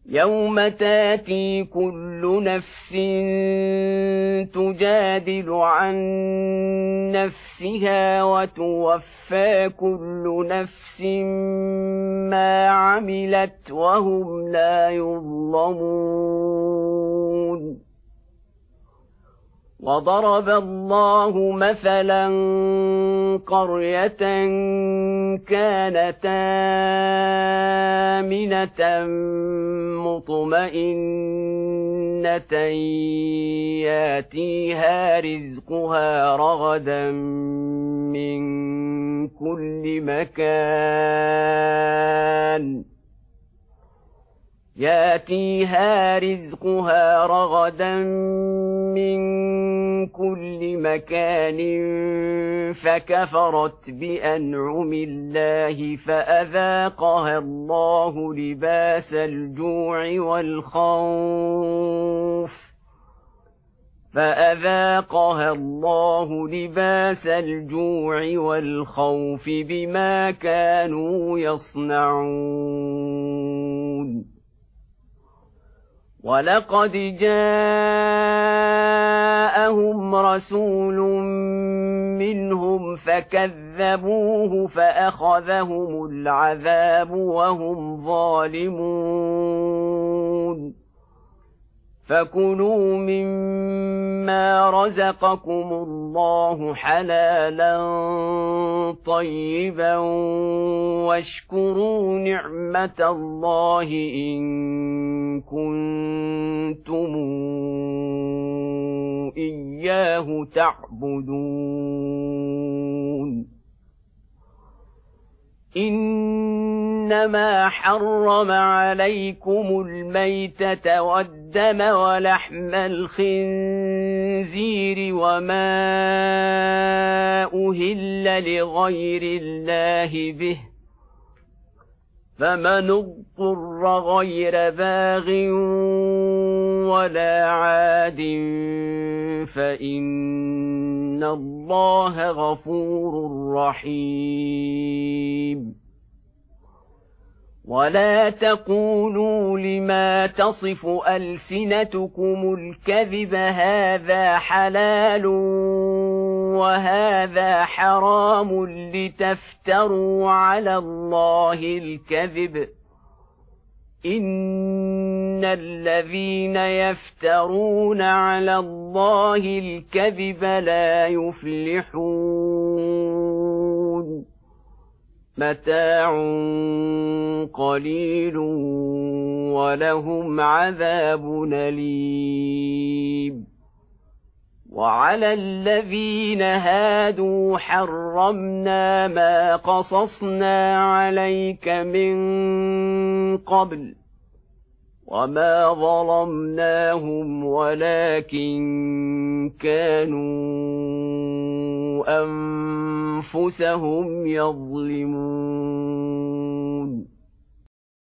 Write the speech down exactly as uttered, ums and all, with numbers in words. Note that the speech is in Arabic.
يوم تاتي كل نفس تجادل عن نفسها وتوفى كل نفس ما عملت وهم لا يظلمون. وضرب الله مثلا قرية كانت آمنة مطمئنة ياتيها رزقها رغدا من كل مكان ياتيها رزقها رغدا من كل مكان فكفرت بأنعم الله فأذاقها الله لباس الجوع والخوف فأذاقها الله لباس الجوع والخوف بما كانوا يصنعون. ولقد جاءهم رسول منهم فكذبوه فأخذهم العذاب وهم ظالمون. فكلوا مما رزقكم الله حلالا طيبا واشكروا نعمة الله إن كنتم إياه تعبدون. إنما حرم عليكم الميتة والدم ولحم الخنزير وما أهل لغير الله به فمن اضطر غير باغ ولا عاد فإن الله غفور رحيم. ولا تقولوا لما تصف ألسنتكم الكذب هذا حلال وهذا حرام لتفتروا على الله الكذب إن الذين يفترون على الله الكذب لا يفلحون. متاع قليل ولهم عذاب أليم. وعلى الذين هادوا حرمنا ما قصصنا عليك من قبل وما ظلمناهم ولكن كانوا أنفسهم يظلمون.